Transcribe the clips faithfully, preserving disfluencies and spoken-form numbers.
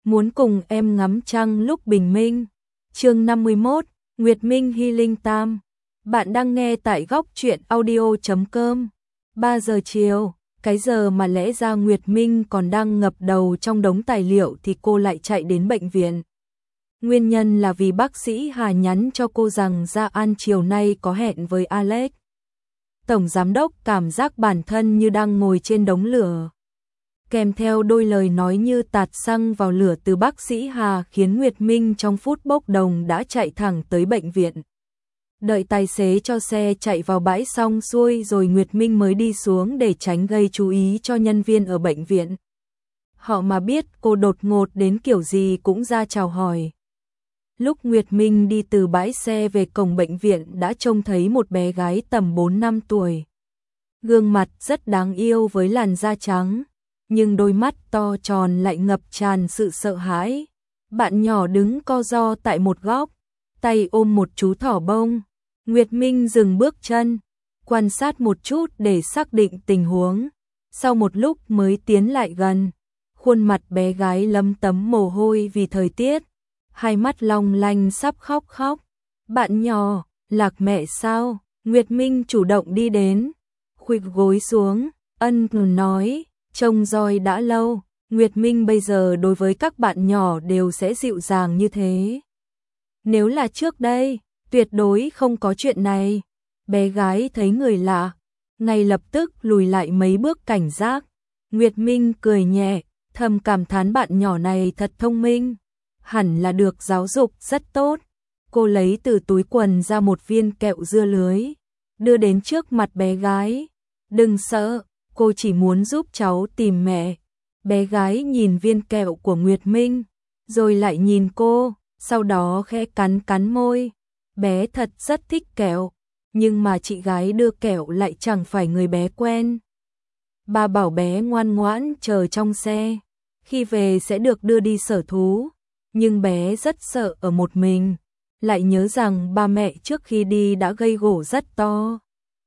muốn cùng em ngắm trăng lúc bình minh. Chương năm mươi mốt, Nguyệt Minh Healing Time. Bạn đang nghe tại góc truyện audio chấm com. ba giờ chiều, cái giờ mà lẽ ra Nguyệt Minh còn đang ngập đầu trong đống tài liệu thì cô lại chạy đến bệnh viện. Nguyên nhân là vì bác sĩ Hà nhắn cho cô rằng Gia An chiều nay có hẹn với Alex. Tổng giám đốc cảm giác bản thân như đang ngồi trên đống lửa. Kèm theo đôi lời nói như tạt xăng vào lửa từ bác sĩ Hà khiến Nguyệt Minh trong phút bốc đồng đã chạy thẳng tới bệnh viện. Đợi tài xế cho xe chạy vào bãi xong xuôi rồi Nguyệt Minh mới đi xuống để tránh gây chú ý cho nhân viên ở bệnh viện. Họ mà biết cô đột ngột đến kiểu gì cũng ra chào hỏi. Lúc Nguyệt Minh đi từ bãi xe về cổng bệnh viện đã trông thấy một bé gái tầm bốn năm tuổi. Gương mặt rất đáng yêu với làn da trắng, nhưng đôi mắt to tròn lại ngập tràn sự sợ hãi. Bạn nhỏ đứng co ro tại một góc, tay ôm một chú thỏ bông. Nguyệt Minh dừng bước chân, quan sát một chút để xác định tình huống. Sau một lúc mới tiến lại gần, khuôn mặt bé gái lấm tấm mồ hôi vì thời tiết, hai mắt long lanh sắp khóc khóc. Bạn nhỏ, lạc mẹ sao? Nguyệt Minh chủ động đi đến, khuỵu gối xuống, ân cần nói, trông roi đã lâu. Nguyệt Minh bây giờ đối với các bạn nhỏ đều sẽ dịu dàng như thế. Nếu là trước đây, tuyệt đối không có chuyện này. Bé gái thấy người lạ, ngay lập tức lùi lại mấy bước cảnh giác. Nguyệt Minh cười nhẹ, thầm cảm thán bạn nhỏ này thật thông minh, hẳn là được giáo dục rất tốt. Cô lấy từ túi quần ra một viên kẹo dưa lưới, đưa đến trước mặt bé gái. Đừng sợ, cô chỉ muốn giúp cháu tìm mẹ. Bé gái nhìn viên kẹo của Nguyệt Minh, rồi lại nhìn cô, sau đó khẽ cắn cắn môi. Bé thật rất thích kẹo, nhưng mà chị gái đưa kẹo lại chẳng phải người bé quen. Bà bảo bé ngoan ngoãn chờ trong xe, khi về sẽ được đưa đi sở thú, nhưng bé rất sợ ở một mình, lại nhớ rằng ba mẹ trước khi đi đã gây gổ rất to.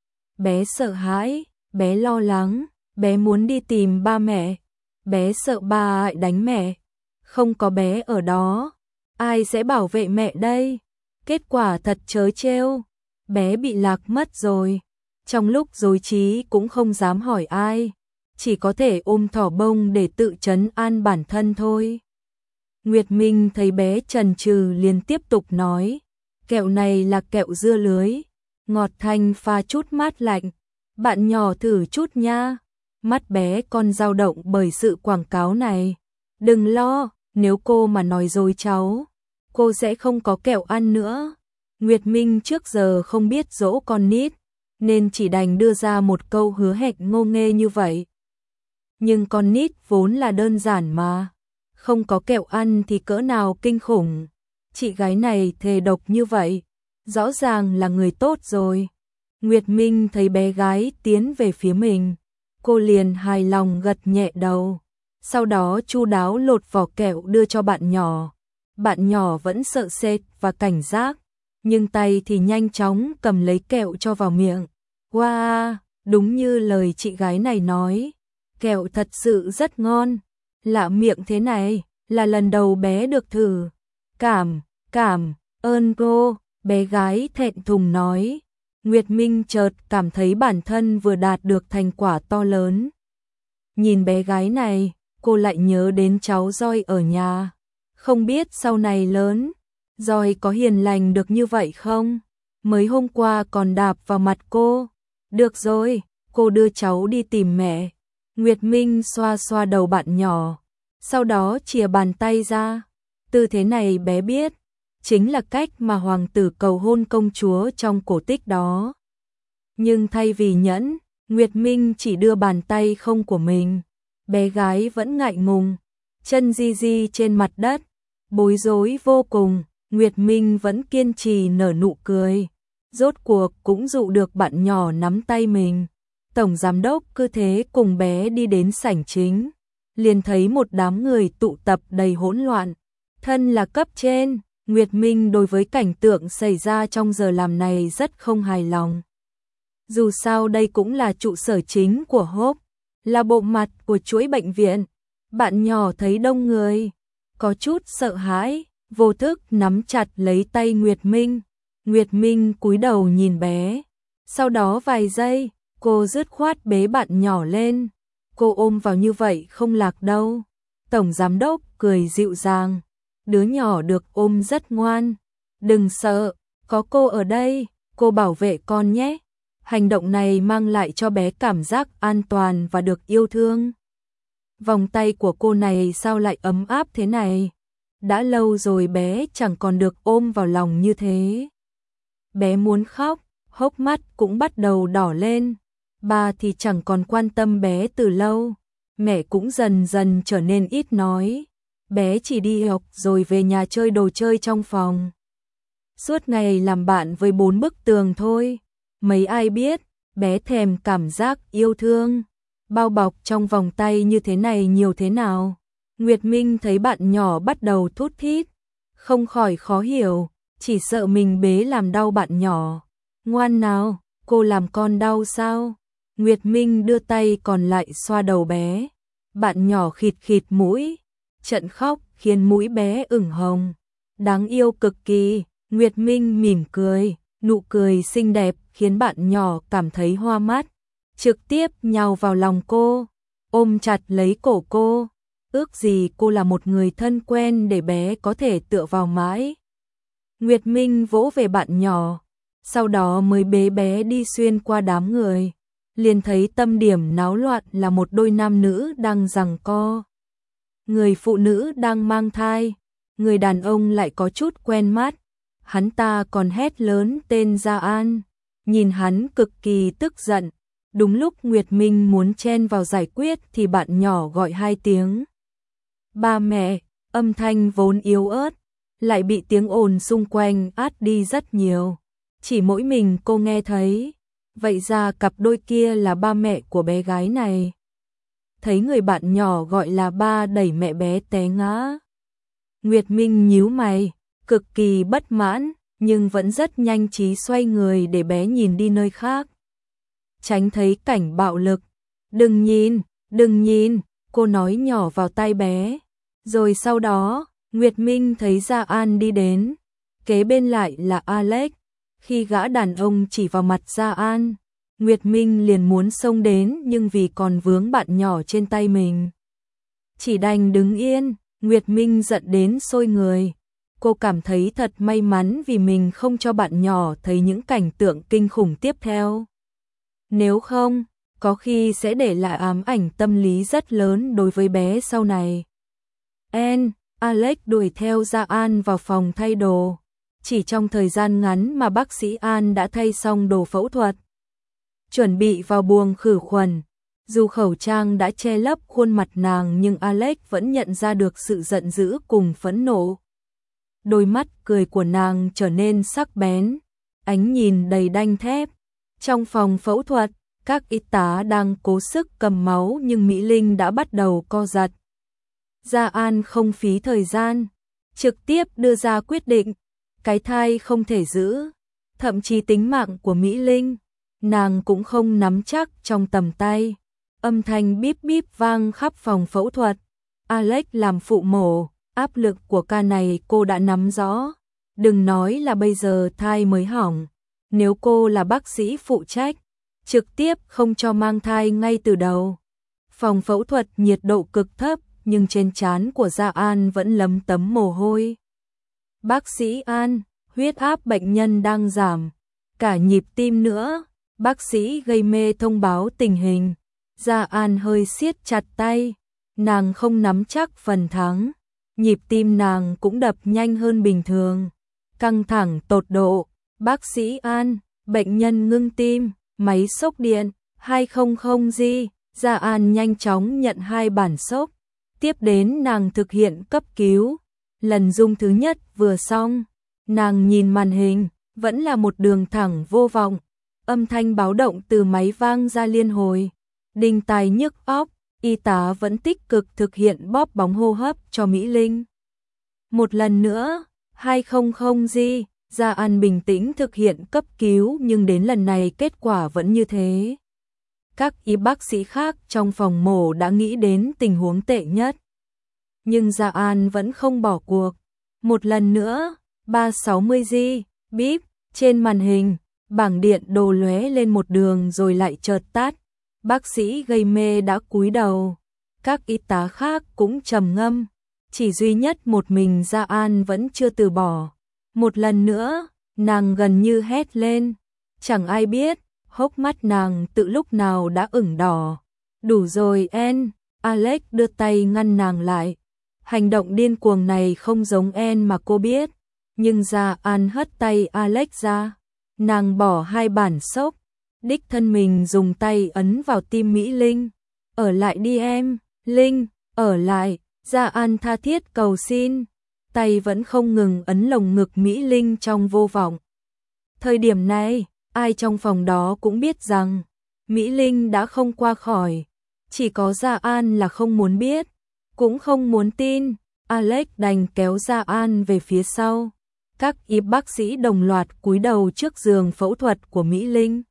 Bé sợ hãi, bé lo lắng, bé muốn đi tìm ba mẹ, bé sợ ba lại đánh mẹ. Không có bé ở đó, ai sẽ bảo vệ mẹ đây? Kết quả thật trớ trêu, bé bị lạc mất rồi. Trong lúc rối trí cũng không dám hỏi ai, chỉ có thể ôm thỏ bông để tự trấn an bản thân thôi. Nguyệt Minh thấy bé chần chừ liền tiếp tục nói, kẹo này là kẹo dưa lưới, ngọt thanh pha chút mát lạnh, bạn nhỏ thử chút nha. Mắt bé con dao động bởi sự quảng cáo này. Đừng lo, nếu cô mà nói dối cháu, cô sẽ không có kẹo ăn nữa. Nguyệt Minh trước giờ không biết dỗ con nít, nên chỉ đành đưa ra một câu hứa hẹn ngô nghê như vậy. Nhưng con nít vốn là đơn giản mà, không có kẹo ăn thì cỡ nào kinh khủng. Chị gái này thề độc như vậy, rõ ràng là người tốt rồi. Nguyệt Minh thấy bé gái tiến về phía mình, cô liền hài lòng gật nhẹ đầu. Sau đó chu đáo lột vỏ kẹo đưa cho bạn nhỏ. Bạn nhỏ vẫn sợ sệt và cảnh giác, nhưng tay thì nhanh chóng cầm lấy kẹo cho vào miệng. Wow, đúng như lời chị gái này nói, kẹo thật sự rất ngon. Lạ miệng thế này, là lần đầu bé được thử. Cảm, cảm, ơn cô, bé gái thẹn thùng nói. Nguyệt Minh chợt cảm thấy bản thân vừa đạt được thành quả to lớn. Nhìn bé gái này, cô lại nhớ đến cháu Roi ở nhà. Không biết sau này lớn, Roi có hiền lành được như vậy không? Mới hôm qua còn đạp vào mặt cô. Được rồi, cô đưa cháu đi tìm mẹ. Nguyệt Minh xoa xoa đầu bạn nhỏ, sau đó chìa bàn tay ra. Tư thế này bé biết, chính là cách mà hoàng tử cầu hôn công chúa trong cổ tích đó. Nhưng thay vì nhẫn, Nguyệt Minh chỉ đưa bàn tay không của mình. Bé gái vẫn ngại ngùng, chân di di trên mặt đất, bối rối vô cùng. Nguyệt Minh vẫn kiên trì nở nụ cười, rốt cuộc cũng dụ được bạn nhỏ nắm tay mình. Tổng giám đốc cứ thế cùng bé đi đến sảnh chính, liền thấy một đám người tụ tập đầy hỗn loạn. Thân là cấp trên, Nguyệt Minh đối với cảnh tượng xảy ra trong giờ làm này rất không hài lòng. Dù sao đây cũng là trụ sở chính của Hope, là bộ mặt của chuỗi bệnh viện. Bạn nhỏ thấy đông người, có chút sợ hãi, vô thức nắm chặt lấy tay Nguyệt Minh. Nguyệt Minh cúi đầu nhìn bé. Sau đó vài giây, cô dứt khoát bế bạn nhỏ lên. Cô ôm vào như vậy không lạc đâu. Tổng giám đốc cười dịu dàng. Đứa nhỏ được ôm rất ngoan. Đừng sợ, có cô ở đây, cô bảo vệ con nhé. Hành động này mang lại cho bé cảm giác an toàn và được yêu thương. Vòng tay của cô này sao lại ấm áp thế này? Đã lâu rồi bé chẳng còn được ôm vào lòng như thế. Bé muốn khóc, hốc mắt cũng bắt đầu đỏ lên. Ba thì chẳng còn quan tâm bé từ lâu. Mẹ cũng dần dần trở nên ít nói. Bé chỉ đi học rồi về nhà chơi đồ chơi trong phòng. Suốt ngày làm bạn với bốn bức tường thôi. Mấy ai biết, bé thèm cảm giác yêu thương. Bao bọc trong vòng tay như thế này nhiều thế nào. Nguyệt Minh thấy bạn nhỏ bắt đầu thút thít. Không khỏi khó hiểu, chỉ sợ mình bế làm đau bạn nhỏ. Ngoan nào, cô làm con đau sao? Nguyệt Minh đưa tay còn lại xoa đầu bé. Bạn nhỏ khịt khịt mũi. Trận khóc khiến mũi bé ửng hồng. Đáng yêu cực kỳ. Nguyệt Minh mỉm cười. Nụ cười xinh đẹp khiến bạn nhỏ cảm thấy hoa mắt. Trực tiếp nhào vào lòng cô. Ôm chặt lấy cổ cô. Ước gì cô là một người thân quen để bé có thể tựa vào mãi. Nguyệt Minh vỗ về bạn nhỏ. Sau đó mới bế bé đi xuyên qua đám người. Liền thấy tâm điểm náo loạn là một đôi nam nữ đang giằng co. Người phụ nữ đang mang thai. Người đàn ông lại có chút quen mắt. Hắn ta còn hét lớn tên Gia An. Nhìn hắn cực kỳ tức giận. Đúng lúc Nguyệt Minh muốn chen vào giải quyết thì bạn nhỏ gọi hai tiếng. Ba mẹ, âm thanh vốn yếu ớt, lại bị tiếng ồn xung quanh át đi rất nhiều. Chỉ mỗi mình cô nghe thấy. Vậy ra cặp đôi kia là ba mẹ của bé gái này. Thấy người bạn nhỏ gọi là ba đẩy mẹ bé té ngã. Nguyệt Minh nhíu mày, cực kỳ bất mãn, nhưng vẫn rất nhanh trí xoay người để bé nhìn đi nơi khác. Tránh thấy cảnh bạo lực. Đừng nhìn, đừng nhìn, cô nói nhỏ vào tai bé. Rồi sau đó, Nguyệt Minh thấy Gia An đi đến. Kế bên lại là Alex. Khi gã đàn ông chỉ vào mặt Gia An, Nguyệt Minh liền muốn xông đến nhưng vì còn vướng bạn nhỏ trên tay mình. Chỉ đành đứng yên, Nguyệt Minh giận đến sôi người. Cô cảm thấy thật may mắn vì mình không cho bạn nhỏ thấy những cảnh tượng kinh khủng tiếp theo. Nếu không, có khi sẽ để lại ám ảnh tâm lý rất lớn đối với bé sau này. En, Alex đuổi theo Gia An vào phòng thay đồ. Chỉ trong thời gian ngắn mà bác sĩ An đã thay xong đồ phẫu thuật. Chuẩn bị vào buồng khử khuẩn. Dù khẩu trang đã che lấp khuôn mặt nàng nhưng Alex vẫn nhận ra được sự giận dữ cùng phẫn nộ. Đôi mắt cười của nàng trở nên sắc bén, ánh nhìn đầy đanh thép. Trong phòng phẫu thuật, các y tá đang cố sức cầm máu nhưng Mỹ Linh đã bắt đầu co giật. Gia An không phí thời gian, trực tiếp đưa ra quyết định, cái thai không thể giữ, thậm chí tính mạng của Mỹ Linh, nàng cũng không nắm chắc trong tầm tay. Âm thanh bíp bíp vang khắp phòng phẫu thuật. Alex làm phụ mổ, áp lực của ca này cô đã nắm rõ. Đừng nói là bây giờ thai mới hỏng. Nếu cô là bác sĩ phụ trách, trực tiếp không cho mang thai ngay từ đầu. Phòng phẫu thuật nhiệt độ cực thấp, nhưng trên trán của Gia An vẫn lấm tấm mồ hôi. Bác sĩ An, huyết áp bệnh nhân đang giảm, cả nhịp tim nữa. Bác sĩ gây mê thông báo tình hình. Gia An hơi siết chặt tay, nàng không nắm chắc phần thắng. Nhịp tim nàng cũng đập nhanh hơn bình thường. Căng thẳng tột độ. Bác sĩ An, bệnh nhân ngưng tim, máy sốc điện, hai trăm G. Gia An nhanh chóng nhận hai bản sốc. Tiếp đến nàng thực hiện cấp cứu. Lần rung thứ nhất vừa xong, nàng nhìn màn hình, vẫn là một đường thẳng vô vọng. Âm thanh báo động từ máy vang ra liên hồi. Đinh tai nhức óc, y tá vẫn tích cực thực hiện bóp bóng hô hấp cho Mỹ Linh. Một lần nữa, hai trăm G. Gia An bình tĩnh thực hiện cấp cứu nhưng đến lần này kết quả vẫn như thế. Các y bác sĩ khác trong phòng mổ đã nghĩ đến tình huống tệ nhất. nhưng Gia An vẫn không bỏ cuộc. Một lần nữa, ba trăm sáu mươi gi, bíp, trên màn hình, bảng điện đồ lóe lên một đường rồi lại chợt tắt. Bác sĩ gây mê đã cúi đầu, các y tá khác cũng trầm ngâm, chỉ duy nhất một mình Gia An vẫn chưa từ bỏ. Một lần nữa, nàng gần như hét lên, chẳng ai biết, hốc mắt nàng tự lúc nào đã ửng đỏ. Đủ rồi En, Alex đưa tay ngăn nàng lại. Hành động điên cuồng này không giống En mà cô biết, nhưng Gia An hất tay Alex ra. Nàng bỏ hai bản xốc, đích thân mình dùng tay ấn vào tim Mỹ Linh. Ở lại đi em, Linh, ở lại. Gia An tha thiết cầu xin, tay vẫn không ngừng ấn lồng ngực Mỹ Linh trong vô vọng. Thời điểm này, ai trong phòng đó cũng biết rằng Mỹ Linh đã không qua khỏi, chỉ có Gia An là không muốn biết, cũng không muốn tin. Alex đành kéo Gia An về phía sau. Các y bác sĩ đồng loạt cúi đầu trước giường phẫu thuật của Mỹ Linh.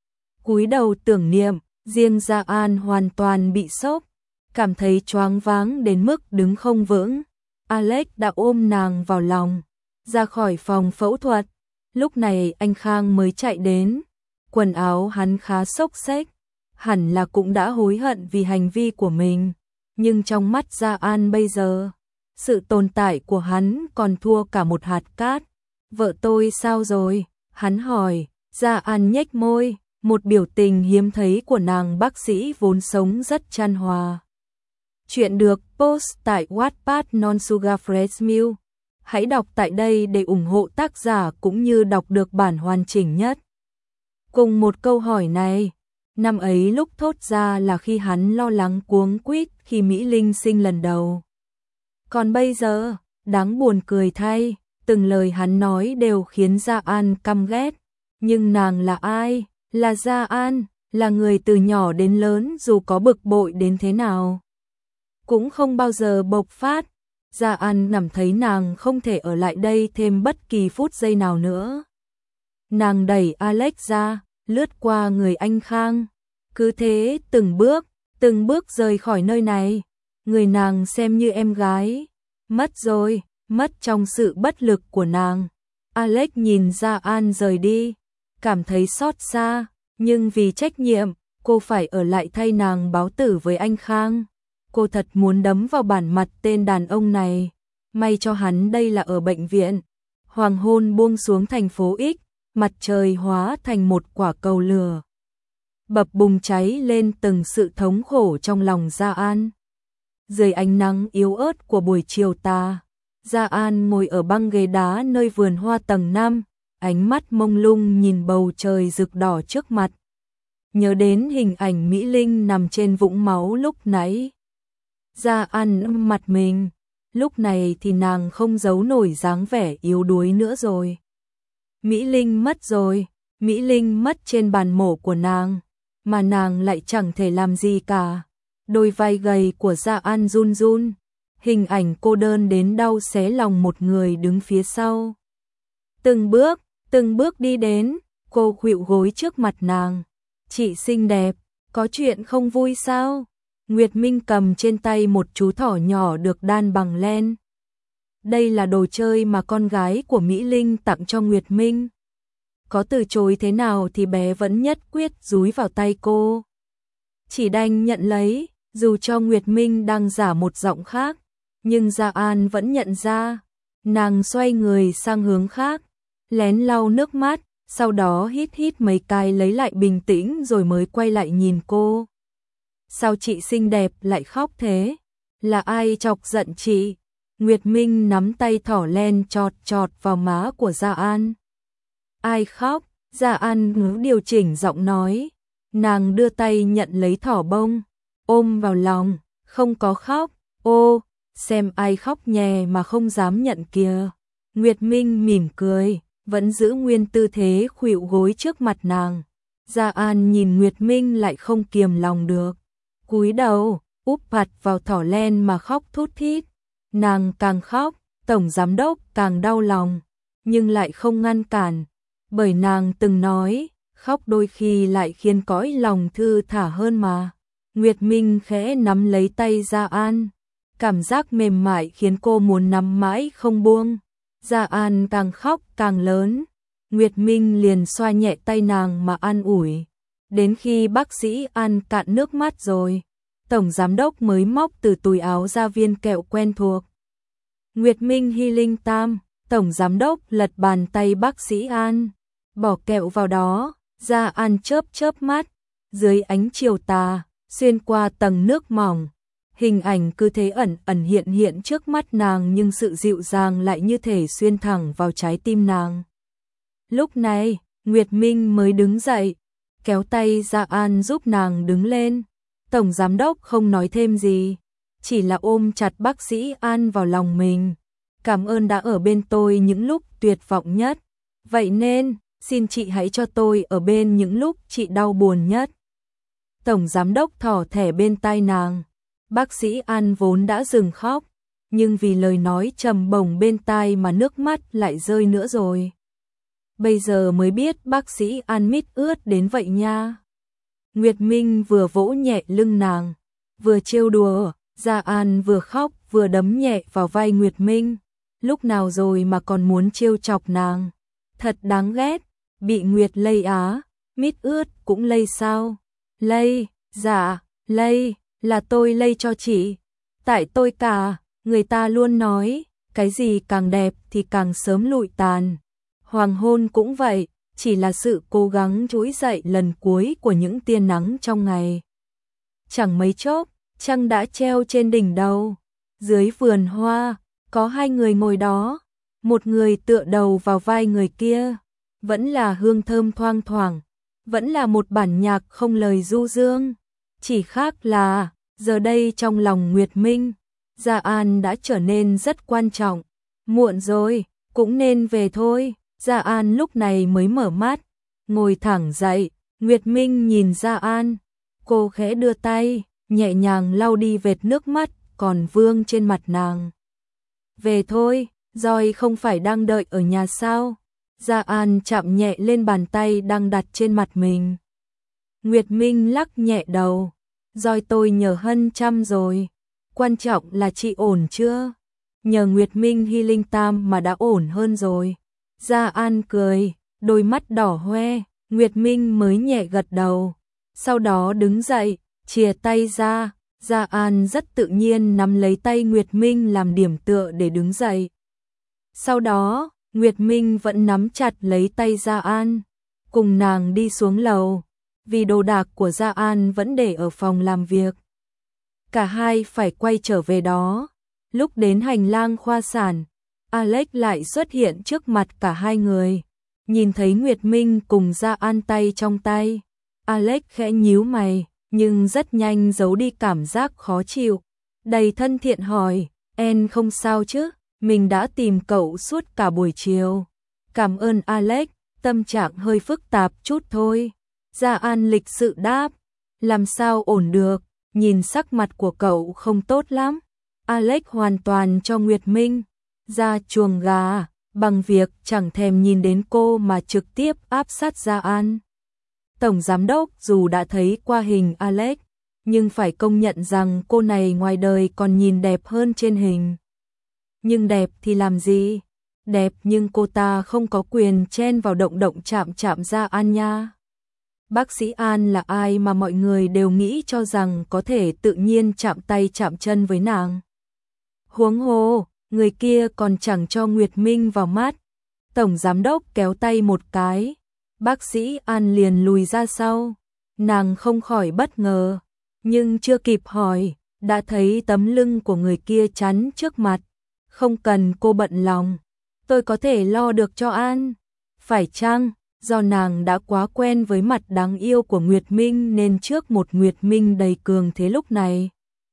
Cúi đầu tưởng niệm, riêng Gia An hoàn toàn bị sốc, cảm thấy choáng váng đến mức đứng không vững. Alex đã ôm nàng vào lòng, ra khỏi phòng phẫu thuật. Lúc này anh Khang mới chạy đến, quần áo hắn khá xốc xếch, hẳn là cũng đã hối hận vì hành vi của mình, nhưng trong mắt Gia An bây giờ, sự tồn tại của hắn còn thua cả một hạt cát. Vợ tôi sao rồi? Hắn hỏi. Gia An nhếch môi, một biểu tình hiếm thấy của nàng bác sĩ vốn sống rất chan hòa. Chuyện được post tại Wattpad Non Sugar Fresh Milk. Hãy đọc tại đây để ủng hộ tác giả cũng như đọc được bản hoàn chỉnh nhất. Cùng một câu hỏi này, năm ấy lúc thốt ra là khi hắn lo lắng cuống quýt khi Mỹ Linh sinh lần đầu. Còn bây giờ, đáng buồn cười thay, từng lời hắn nói đều khiến Gia An căm ghét. Nhưng nàng là ai? Là Gia An, là người từ nhỏ đến lớn dù có bực bội đến thế nào cũng không bao giờ bộc phát. Gia An cảm thấy nàng không thể ở lại đây thêm bất kỳ phút giây nào nữa. Nàng đẩy Alex ra, lướt qua người anh Khang. Cứ thế từng bước, từng bước rời khỏi nơi này. Người nàng xem như em gái. Mất rồi, mất trong sự bất lực của nàng. Alex nhìn Gia An rời đi, cảm thấy xót xa, nhưng vì trách nhiệm, cô phải ở lại thay nàng báo tử với anh Khang. Cô thật muốn đấm vào bản mặt tên đàn ông này. May cho hắn đây là ở bệnh viện. Hoàng hôn buông xuống thành phố X, mặt trời hóa thành một quả cầu lửa, bập bùng cháy lên từng sự thống khổ trong lòng Gia An. Dưới ánh nắng yếu ớt của buổi chiều tà, Gia An ngồi ở băng ghế đá nơi vườn hoa tầng năm, ánh mắt mông lung nhìn bầu trời rực đỏ trước mặt. Nhớ đến hình ảnh Mỹ Linh nằm trên vũng máu lúc nãy. Gia An ôm mặt mình, lúc này thì nàng không giấu nổi dáng vẻ yếu đuối nữa rồi. Mỹ Linh mất rồi, Mỹ Linh mất trên bàn mổ của nàng, mà nàng lại chẳng thể làm gì cả. Đôi vai gầy của Gia An run run, hình ảnh cô đơn đến đau xé lòng một người đứng phía sau. Từng bước, từng bước đi đến, cô khuỵu gối trước mặt nàng. Chị xinh đẹp, có chuyện không vui sao? Nguyệt Minh cầm trên tay một chú thỏ nhỏ được đan bằng len. Đây là đồ chơi mà con gái của Mỹ Linh tặng cho Nguyệt Minh. Có từ chối thế nào thì bé vẫn nhất quyết dúi vào tay cô. Chỉ đành nhận lấy, dù cho Nguyệt Minh đang giả một giọng khác, nhưng Gia An vẫn nhận ra. Nàng xoay người sang hướng khác, lén lau nước mắt, sau đó hít hít mấy cái lấy lại bình tĩnh rồi mới quay lại nhìn cô. Sao chị xinh đẹp lại khóc thế? Là ai chọc giận chị? Nguyệt Minh nắm tay thỏ len chọt chọt vào má của Gia An. Ai khóc? Gia An ngứ điều chỉnh giọng nói. Nàng đưa tay nhận lấy thỏ bông, ôm vào lòng, không có khóc. Ô, xem ai khóc nhè mà không dám nhận kìa. Nguyệt Minh mỉm cười, vẫn giữ nguyên tư thế khuỵu gối trước mặt nàng. Gia An nhìn Nguyệt Minh lại không kiềm lòng được, cúi đầu, úp mặt vào thỏ len mà khóc thút thít. Nàng càng khóc, tổng giám đốc càng đau lòng, nhưng lại không ngăn cản, bởi nàng từng nói, khóc đôi khi lại khiến cõi lòng thư thả hơn mà. Nguyệt Minh khẽ nắm lấy tay Gia An, Cảm giác mềm mại khiến cô muốn nắm mãi không buông. Gia An càng khóc càng lớn. Nguyệt Minh liền xoa nhẹ tay nàng mà an ủi. Đến khi bác sĩ An cạn nước mắt rồi, Tổng Giám đốc mới móc từ túi áo ra viên kẹo quen thuộc. Nguyệt Minh Healing Tam, Tổng Giám đốc lật bàn tay bác sĩ An, bỏ kẹo vào đó. Gia An chớp chớp mắt, dưới ánh chiều tà, xuyên qua tầng nước mỏng. Hình ảnh cứ thế ẩn ẩn hiện hiện trước mắt nàng, nhưng sự dịu dàng lại như thể xuyên thẳng vào trái tim nàng. Lúc này, Nguyệt Minh mới đứng dậy, kéo tay Gia An giúp nàng đứng lên. Tổng Giám đốc không nói thêm gì, chỉ là ôm chặt bác sĩ An vào lòng mình. Cảm ơn đã ở bên tôi những lúc tuyệt vọng nhất. Vậy nên, xin chị hãy cho tôi ở bên những lúc chị đau buồn nhất. Tổng Giám đốc thỏ thẻ bên tai nàng. Bác sĩ An vốn đã dừng khóc, nhưng vì lời nói trầm bổng bên tai mà nước mắt lại rơi nữa rồi. Bây giờ mới biết bác sĩ An mít ướt đến vậy nha. Nguyệt Minh vừa vỗ nhẹ lưng nàng, vừa trêu đùa. Gia An vừa khóc vừa đấm nhẹ vào vai Nguyệt Minh. Lúc nào rồi mà còn muốn trêu chọc nàng. Thật đáng ghét, bị Nguyệt lây á, mít ướt cũng lây sao? Lây, dạ, lây, là tôi lây cho chị. Tại tôi cả, người ta luôn nói, cái gì càng đẹp thì càng sớm lụi tàn. Hoàng hôn cũng vậy, chỉ là sự cố gắng trỗi dậy lần cuối của những tia nắng trong ngày. Chẳng mấy chốc, trăng đã treo trên đỉnh đầu. Dưới vườn hoa, có hai người ngồi đó. Một người tựa đầu vào vai người kia. Vẫn là hương thơm thoang thoảng. Vẫn là một bản nhạc không lời du dương. Chỉ khác là, giờ đây trong lòng Nguyệt Minh, Gia An đã trở nên rất quan trọng. Muộn rồi, cũng nên về thôi. Gia An lúc này mới mở mắt, ngồi thẳng dậy. Nguyệt Minh nhìn Gia An, cô khẽ đưa tay, nhẹ nhàng lau đi vệt nước mắt còn vương trên mặt nàng. Về thôi, Joy không phải đang đợi ở nhà sao? Gia An chạm nhẹ lên bàn tay đang đặt trên mặt mình. Nguyệt Minh lắc nhẹ đầu. Joy tôi nhờ Hân chăm rồi. Quan trọng là chị ổn chưa? Nhờ Nguyệt Minh Healing Tam mà đã ổn hơn rồi. Gia An cười, đôi mắt đỏ hoe. Nguyệt Minh mới nhẹ gật đầu. Sau đó đứng dậy, chìa tay ra. Gia An rất tự nhiên nắm lấy tay Nguyệt Minh làm điểm tựa để đứng dậy. Sau đó, Nguyệt Minh vẫn nắm chặt lấy tay Gia An, cùng nàng đi xuống lầu, vì đồ đạc của Gia An vẫn để ở phòng làm việc. Cả hai phải quay trở về đó. Lúc đến hành lang khoa sản, Alex lại xuất hiện trước mặt cả hai người. Nhìn thấy Nguyệt Minh cùng Gia An tay trong tay, Alex khẽ nhíu mày, nhưng rất nhanh giấu đi cảm giác khó chịu. Đầy thân thiện hỏi, em không sao chứ? Mình đã tìm cậu suốt cả buổi chiều. Cảm ơn Alex, tâm trạng hơi phức tạp chút thôi. Gia An lịch sự đáp, làm sao ổn được, nhìn sắc mặt của cậu không tốt lắm. Alex hoàn toàn cho Nguyệt Minh ra chuồng gà, bằng việc chẳng thèm nhìn đến cô mà trực tiếp áp sát Gia An. Tổng Giám đốc dù đã thấy qua hình Alex, nhưng phải công nhận rằng cô này ngoài đời còn nhìn đẹp hơn trên hình. Nhưng đẹp thì làm gì? Đẹp nhưng cô ta không có quyền chen vào động động chạm chạm Gia An nha. Bác sĩ An là ai mà mọi người đều nghĩ cho rằng có thể tự nhiên chạm tay chạm chân với nàng. Huống hồ, người kia còn chẳng cho Nguyệt Minh vào mắt. Tổng Giám đốc kéo tay một cái, bác sĩ An liền lùi ra sau. Nàng không khỏi bất ngờ, nhưng chưa kịp hỏi, đã thấy tấm lưng của người kia chắn trước mặt. Không cần cô bận lòng, tôi có thể lo được cho An. Phải chăng, do nàng đã quá quen với mặt đáng yêu của Nguyệt Minh nên trước một Nguyệt Minh đầy cường thế lúc này,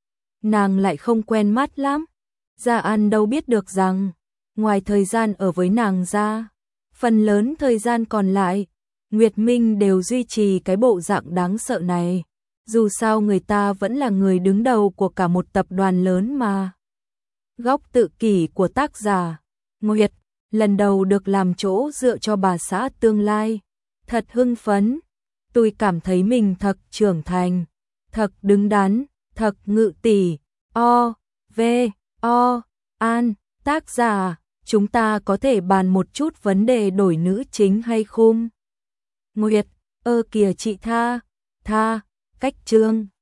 nàng lại không quen mắt lắm. Gia An đâu biết được rằng, ngoài thời gian ở với nàng ra, phần lớn thời gian còn lại, Nguyệt Minh đều duy trì cái bộ dạng đáng sợ này. Dù sao người ta vẫn là người đứng đầu của cả một tập đoàn lớn mà. Góc tự kỷ của tác giả Nguyệt, lần đầu được làm chỗ dựa cho bà xã tương lai. Thật hưng phấn, tôi cảm thấy mình thật trưởng thành, thật đứng đắn, thật ngự tỷ, o, V. O. An, tác giả, chúng ta có thể bàn một chút vấn đề đổi nữ chính hay không? Nguyệt, ơ kìa chị tha, tha, cách chương.